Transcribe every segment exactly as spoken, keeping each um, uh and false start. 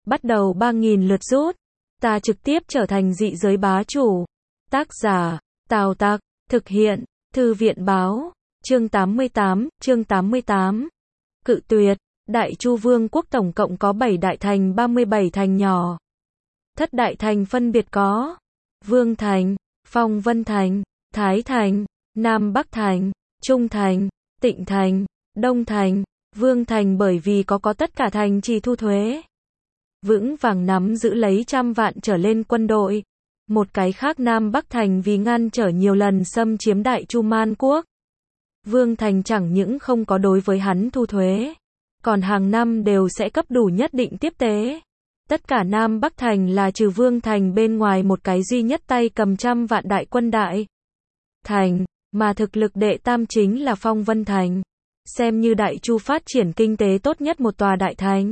bắt đầu ba nghìn lượt rút. Ta trực tiếp trở thành dị giới bá chủ. Tác giả, Tào Tặc, thực hiện, Thư viện báo, chương tám mươi tám, chương tám mươi tám. Cự tuyệt, Đại Chu Vương quốc tổng cộng có bảy đại thành ba mươi bảy thành nhỏ. Thất đại thành phân biệt có Vương Thành, Phong Vân Thành, Thái Thành, Nam Bắc Thành, Trung Thành, Tịnh Thành, Đông Thành. Vương Thành bởi vì có có tất cả thành trì thu thuế, vững vàng nắm giữ lấy trăm vạn trở lên quân đội. Một cái khác Nam Bắc Thành vì ngăn trở nhiều lần xâm chiếm Đại Chu Man quốc. Vương Thành chẳng những không có đối với hắn thu thuế, còn hàng năm đều sẽ cấp đủ nhất định tiếp tế. Tất cả Nam Bắc Thành là trừ Vương Thành bên ngoài một cái duy nhất tay cầm trăm vạn đại quân đại thành, mà thực lực đệ tam chính là Phong Vân Thành, xem như Đại Chu phát triển kinh tế tốt nhất một tòa đại thành.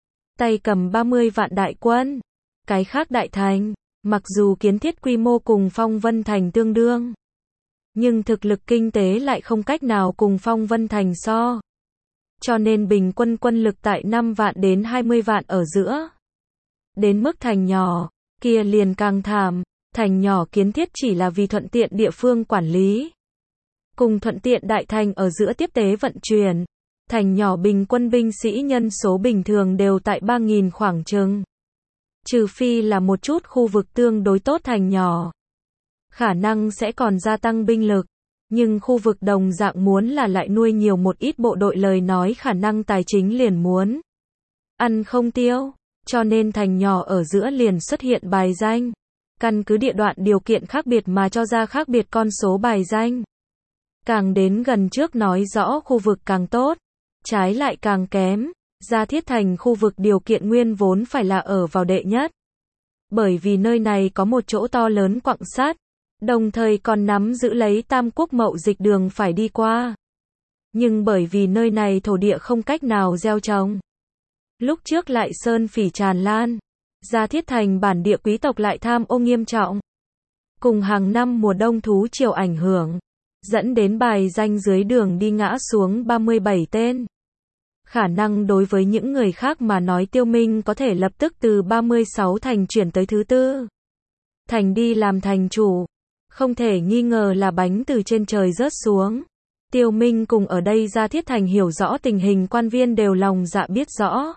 Tay cầm ba mươi vạn đại quân. Cái khác đại thành, mặc dù kiến thiết quy mô cùng Phong Vân Thành tương đương, nhưng thực lực kinh tế lại không cách nào cùng Phong Vân Thành so. Cho nên bình quân quân lực tại năm vạn đến hai mươi vạn ở giữa. Đến mức thành nhỏ, kia liền càng thảm, thành nhỏ kiến thiết chỉ là vì thuận tiện địa phương quản lý, cùng thuận tiện đại thành ở giữa tiếp tế vận chuyển. Thành nhỏ bình quân binh sĩ nhân số bình thường đều tại ba nghìn khoảng chừng. Trừ phi là một chút khu vực tương đối tốt thành nhỏ, khả năng sẽ còn gia tăng binh lực. Nhưng khu vực đồng dạng muốn là lại nuôi nhiều một ít bộ đội lời nói khả năng tài chính liền muốn ăn không tiêu. Cho nên thành nhỏ ở giữa liền xuất hiện bài danh. Căn cứ địa đoạn điều kiện khác biệt mà cho ra khác biệt con số bài danh. Càng đến gần trước nói rõ khu vực càng tốt, trái lại càng kém. Gia Thiết Thành khu vực điều kiện nguyên vốn phải là ở vào đệ nhất. Bởi vì nơi này có một chỗ to lớn quặng sắt, đồng thời còn nắm giữ lấy tam quốc mậu dịch đường phải đi qua. Nhưng bởi vì nơi này thổ địa không cách nào gieo trồng, lúc trước lại sơn phỉ tràn lan, Gia Thiết Thành bản địa quý tộc lại tham ô nghiêm trọng, cùng hàng năm mùa đông thú triều ảnh hưởng, dẫn đến bài danh dưới đường đi ngã xuống ba mươi bảy tên. Khả năng đối với những người khác mà nói Tiêu Minh có thể lập tức từ ba mươi sáu thành chuyển tới thứ tư thành đi làm thành chủ, không thể nghi ngờ là bánh từ trên trời rớt xuống. Tiêu Minh cùng ở đây Gia Thiết Thành hiểu rõ tình hình quan viên đều lòng dạ biết rõ.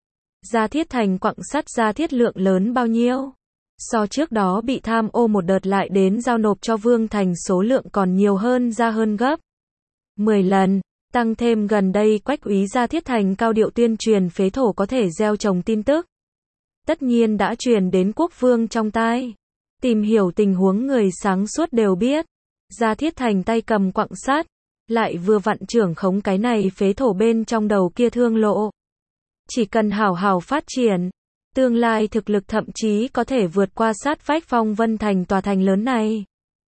Gia Thiết Thành quặng sắt Gia Thiết lượng lớn bao nhiêu? So trước đó bị tham ô một đợt lại đến giao nộp cho Vương Thành số lượng còn nhiều hơn ra hơn gấp mười lần. Tăng thêm gần đây Quách úy Gia Thiết Thành cao điệu tuyên truyền phế thổ có thể gieo trồng tin tức, tất nhiên đã truyền đến quốc vương trong tai. Tìm hiểu tình huống người sáng suốt đều biết, Gia Thiết Thành tay cầm quặng sắt, lại vừa vặn trưởng khống cái này phế thổ bên trong đầu kia thương lộ. Chỉ cần hảo hảo phát triển, tương lai thực lực thậm chí có thể vượt qua sát vách Phong Vân Thành tòa thành lớn này.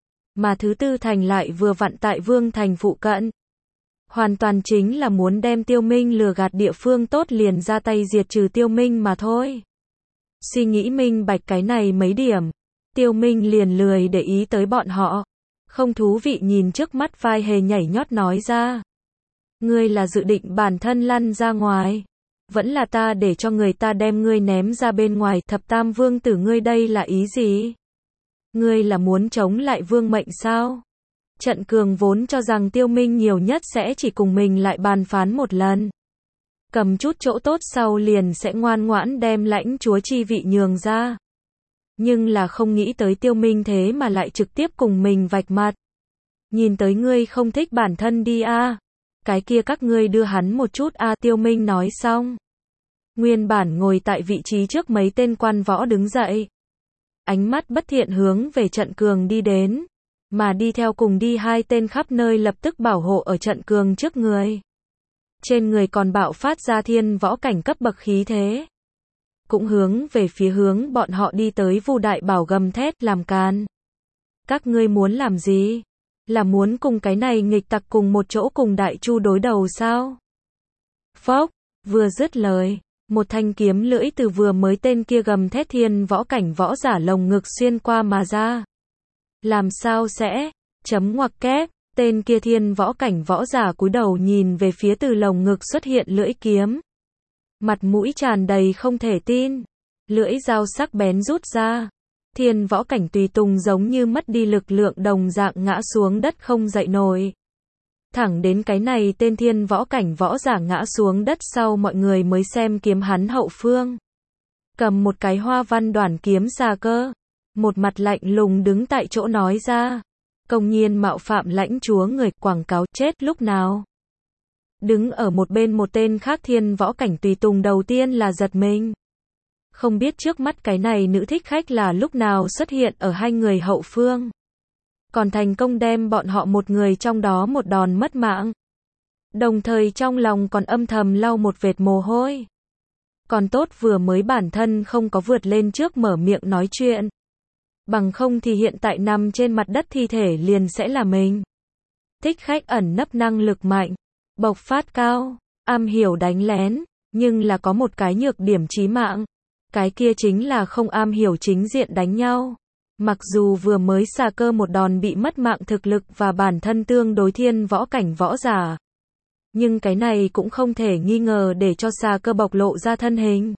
Mà thứ tư thành lại vừa vặn tại Vương Thành phụ cận. Hoàn toàn chính là muốn đem Tiêu Minh lừa gạt địa phương tốt liền ra tay diệt trừ Tiêu Minh mà thôi. Suy nghĩ minh bạch cái này mấy điểm, Tiêu Minh liền lười để ý tới bọn họ. Không thú vị nhìn trước mắt vai hề nhảy nhót nói ra. Ngươi là dự định bản thân lăn ra ngoài, vẫn là ta để cho người ta đem ngươi ném ra bên ngoài thập tam vương tử, ngươi đây là ý gì? Ngươi là muốn chống lại vương mệnh sao? Trận Cường vốn cho rằng Tiêu Minh nhiều nhất sẽ chỉ cùng mình lại bàn phán một lần, cầm chút chỗ tốt sau liền sẽ ngoan ngoãn đem lãnh chúa chi vị nhường ra. Nhưng là không nghĩ tới Tiêu Minh thế mà lại trực tiếp cùng mình vạch mặt. Nhìn tới ngươi không thích bản thân đi a, à. Cái kia các ngươi đưa hắn một chút a à, Tiêu Minh nói xong. Nguyên bản ngồi tại vị trí trước mấy tên quan võ đứng dậy. Ánh mắt bất thiện hướng về Trận Cường đi đến. Mà đi theo cùng đi hai tên khắp nơi lập tức bảo hộ ở Trận Cường trước người. Trên người còn bạo phát ra thiên võ cảnh cấp bậc khí thế. Cũng hướng về phía hướng bọn họ đi tới Vu Đại Bảo gầm thét làm càn. Các ngươi muốn làm gì? Là muốn cùng cái này nghịch tặc cùng một chỗ cùng Đại Chu đối đầu sao? Phốc, vừa dứt lời, một thanh kiếm lưỡi từ vừa mới tên kia gầm thét thiên võ cảnh võ giả lồng ngực xuyên qua mà ra. Làm sao sẽ? Chấm ngoặc kép, tên kia thiên võ cảnh võ giả cúi đầu nhìn về phía từ lồng ngực xuất hiện lưỡi kiếm. Mặt mũi tràn đầy không thể tin. lưỡi dao sắc bén rút ra. Thiên Võ Cảnh tùy tùng giống như mất đi lực lượng đồng dạng ngã xuống đất không dậy nổi. Thẳng đến cái này tên Thiên Võ Cảnh võ giả ngã xuống đất sau mọi người mới xem kiếm hắn hậu phương. Cầm một cái hoa văn đoản kiếm Xà Cơ. Một mặt lạnh lùng đứng tại chỗ nói ra. Công nhiên mạo phạm lãnh chúa người, quảng cáo chết lúc nào. Đứng ở một bên một tên khác Thiên Võ Cảnh tùy tùng đầu tiên là giật mình. Không biết trước mắt cái này nữ thích khách là lúc nào xuất hiện ở hai người hậu phương. Còn thành công đem bọn họ một người trong đó một đòn mất mạng. Đồng thời trong lòng còn âm thầm lau một vệt mồ hôi. Còn tốt vừa mới bản thân không có vượt lên trước mở miệng nói chuyện. Bằng không thì hiện tại nằm trên mặt đất thi thể liền sẽ là mình. Thích khách ẩn nấp năng lực mạnh, bộc phát cao, am hiểu đánh lén, nhưng là có một cái nhược điểm chí mạng. Cái kia chính là không am hiểu chính diện đánh nhau. Mặc dù vừa mới Xà Cơ một đòn bị mất mạng thực lực và bản thân tương đối Thiên Võ Cảnh võ giả. Nhưng cái này cũng không thể nghi ngờ để cho Xà Cơ bộc lộ ra thân hình.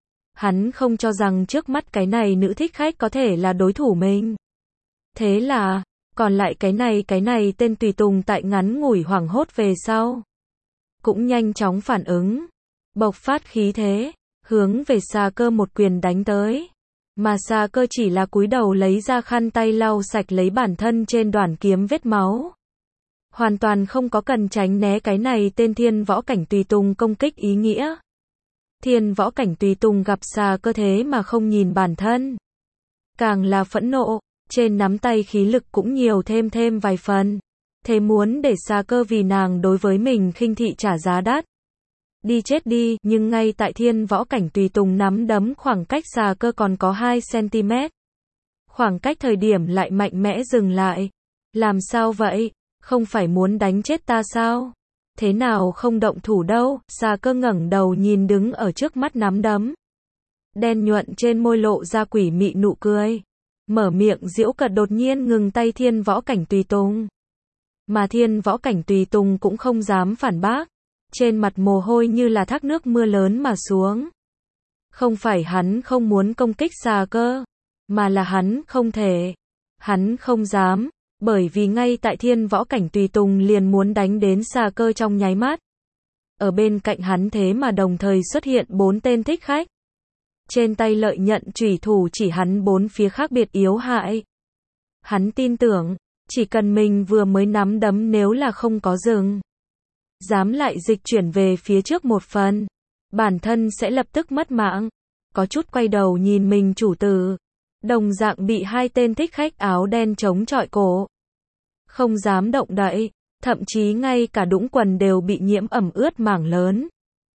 Hắn không cho rằng trước mắt cái này nữ thích khách có thể là đối thủ mình. Thế là, còn lại cái này cái này tên tùy tùng tại ngắn ngủi hoảng hốt về sau. Cũng nhanh chóng phản ứng. Bộc phát khí thế, hướng về Xà Cơ một quyền đánh tới. Mà Xà Cơ chỉ là cúi đầu lấy ra khăn tay lau sạch lấy bản thân trên đoản kiếm vết máu. Hoàn toàn không có cần tránh né cái này tên Thiên Võ Cảnh tùy tùng công kích ý nghĩa. Thiên Võ Cảnh tùy tùng gặp Xà Cơ thế mà không nhìn bản thân. Càng là phẫn nộ, trên nắm tay khí lực cũng nhiều thêm thêm vài phần. Thế muốn để Xà Cơ vì nàng đối với mình khinh thị trả giá đắt. Đi chết đi, nhưng ngay tại Thiên Võ Cảnh tùy tùng nắm đấm khoảng cách Xà Cơ còn có hai xăng-ti-mét. Khoảng cách thời điểm lại mạnh mẽ dừng lại. Làm sao vậy? Không phải muốn đánh chết ta sao? Thế nào không động thủ đâu? Xà Cơ ngẩng đầu nhìn đứng ở trước mắt nắm đấm. Đen nhuận trên môi lộ ra quỷ mị nụ cười. Mở miệng giễu cợt đột nhiên ngừng tay Thiên Võ Cảnh tùy tùng. Mà Thiên Võ Cảnh tùy tùng cũng không dám phản bác. Trên mặt mồ hôi như là thác nước mưa lớn mà xuống. Không phải hắn không muốn công kích Xà Cơ, mà là hắn không thể. Hắn không dám, bởi vì ngay tại Thiên Võ Cảnh tùy tùng liền muốn đánh đến Xà Cơ trong nháy mắt. Ở bên cạnh hắn thế mà đồng thời xuất hiện bốn tên thích khách. Trên tay lợi nhận chủy thủ chỉ hắn bốn phía khác biệt yếu hại. Hắn tin tưởng, chỉ cần mình vừa mới nắm đấm nếu là không có dừng. Dám lại dịch chuyển về phía trước một phần. Bản thân sẽ lập tức mất mạng. Có chút quay đầu nhìn mình chủ tử. Đồng dạng bị hai tên thích khách áo đen chống chọi cổ. Không dám động đậy. Thậm chí ngay cả đũng quần đều bị nhiễm ẩm ướt mảng lớn.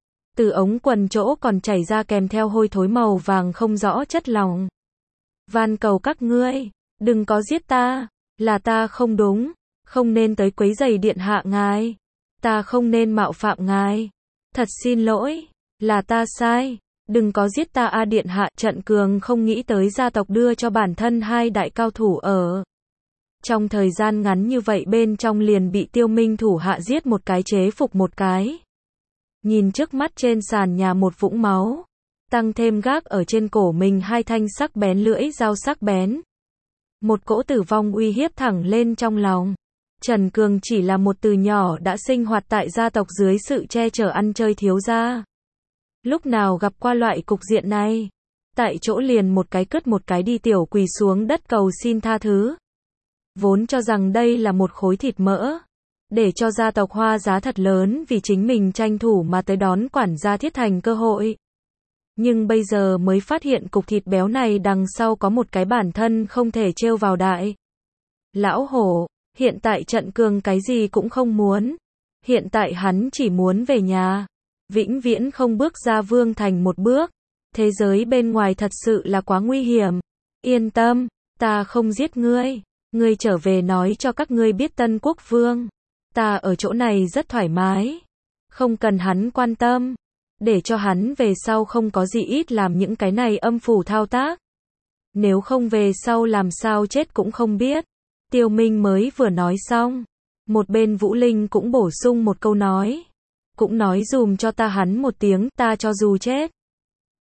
Từ ống quần chỗ còn chảy ra kèm theo hôi thối màu vàng không rõ chất lỏng. Van cầu các ngươi, đừng có giết ta. Là ta không đúng. Không nên tới quấy rầy điện hạ ngài. Ta không nên mạo phạm ngài. Thật xin lỗi. Là ta sai. Đừng có giết ta a điện hạ. Trận Cường không nghĩ tới gia tộc đưa cho bản thân hai đại cao thủ ở. Trong thời gian ngắn như vậy bên trong liền bị Tiêu Minh thủ hạ giết một cái chế phục một cái. Nhìn trước mắt trên sàn nhà một vũng máu. Tăng thêm gác ở trên cổ mình hai thanh sắc bén lưỡi dao sắc bén. Một cỗ tử vong uy hiếp thẳng lên trong lòng. Trần Cường chỉ là một từ nhỏ đã sinh hoạt tại gia tộc dưới sự che chở ăn chơi thiếu gia. Lúc nào gặp qua loại cục diện này. Tại chỗ liền một cái cứt một cái đi tiểu quỳ xuống đất cầu xin tha thứ. Vốn cho rằng đây là một khối thịt mỡ. Để cho gia tộc hoa giá thật lớn vì chính mình tranh thủ mà tới đón quản gia Thiết Thành cơ hội. Nhưng bây giờ mới phát hiện cục thịt béo này đằng sau có một cái bản thân không thể trêu vào đại. Lão hổ, hiện tại Trận Cường cái gì cũng không muốn. Hiện tại hắn chỉ muốn về nhà. Vĩnh viễn không bước ra Vương Thành một bước. Thế giới bên ngoài thật sự là quá nguy hiểm. Yên tâm, ta không giết ngươi. Ngươi trở về nói cho các ngươi biết Tân Quốc Vương. Ta ở chỗ này rất thoải mái. Không cần hắn quan tâm. Để cho hắn về sau không có gì ít làm những cái này âm phủ thao tác. Nếu không về sau làm sao chết cũng không biết. Tiêu Minh mới vừa nói xong. Một bên Vũ Linh cũng bổ sung một câu nói. Cũng nói dùm cho ta hắn một tiếng, ta cho dù chết.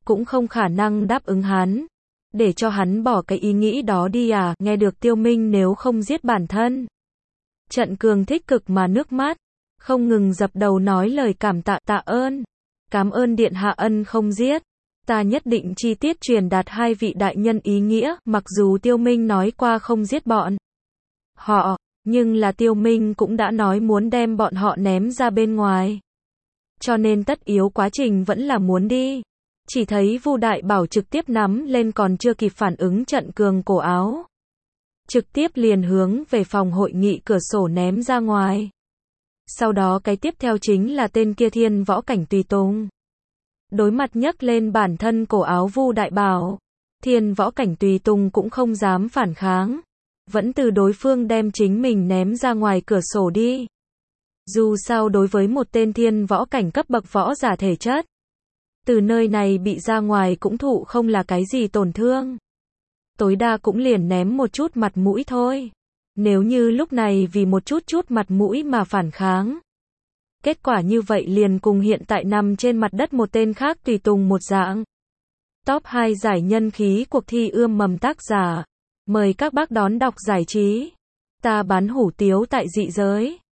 cũng không khả năng đáp ứng hắn. Để cho hắn bỏ cái ý nghĩ đó đi à, nghe được Tiêu Minh nếu không giết bản thân. Trận Cường thích cực mà nước mắt, không ngừng dập đầu nói lời cảm tạ, tạ ơn. Cảm ơn điện hạ ân không giết. Ta nhất định chi tiết truyền đạt hai vị đại nhân ý nghĩa, mặc dù Tiêu Minh nói qua không giết bọn họ, nhưng là Tiêu Minh cũng đã nói muốn đem bọn họ ném ra bên ngoài. Cho nên tất yếu quá trình vẫn là muốn đi. Chỉ thấy Vu Đại Bảo trực tiếp nắm lên còn chưa kịp phản ứng Trận Cường cổ áo. Trực tiếp liền hướng về phòng hội nghị cửa sổ ném ra ngoài. Sau đó cái tiếp theo chính là tên kia Thiên Võ Cảnh tùy tùng. Đối mặt nhấc lên bản thân cổ áo Vu Đại Bảo, Thiên Võ Cảnh tùy tùng cũng không dám phản kháng. Vẫn từ đối phương đem chính mình ném ra ngoài cửa sổ đi. Dù sao đối với một tên Thiên Võ Cảnh cấp bậc võ giả thể chất, từ nơi này bị ra ngoài cũng thụ không là cái gì tổn thương. Tối đa cũng liền ném một chút mặt mũi thôi. Nếu như lúc này vì một chút chút mặt mũi mà phản kháng, kết quả như vậy liền cùng hiện tại nằm trên mặt đất một tên khác tùy tùng một dạng. Top hai giải nhân khí cuộc thi ươm mầm tác giả. Mời các bác đón đọc giải trí. Ta bán hủ tiếu tại dị giới.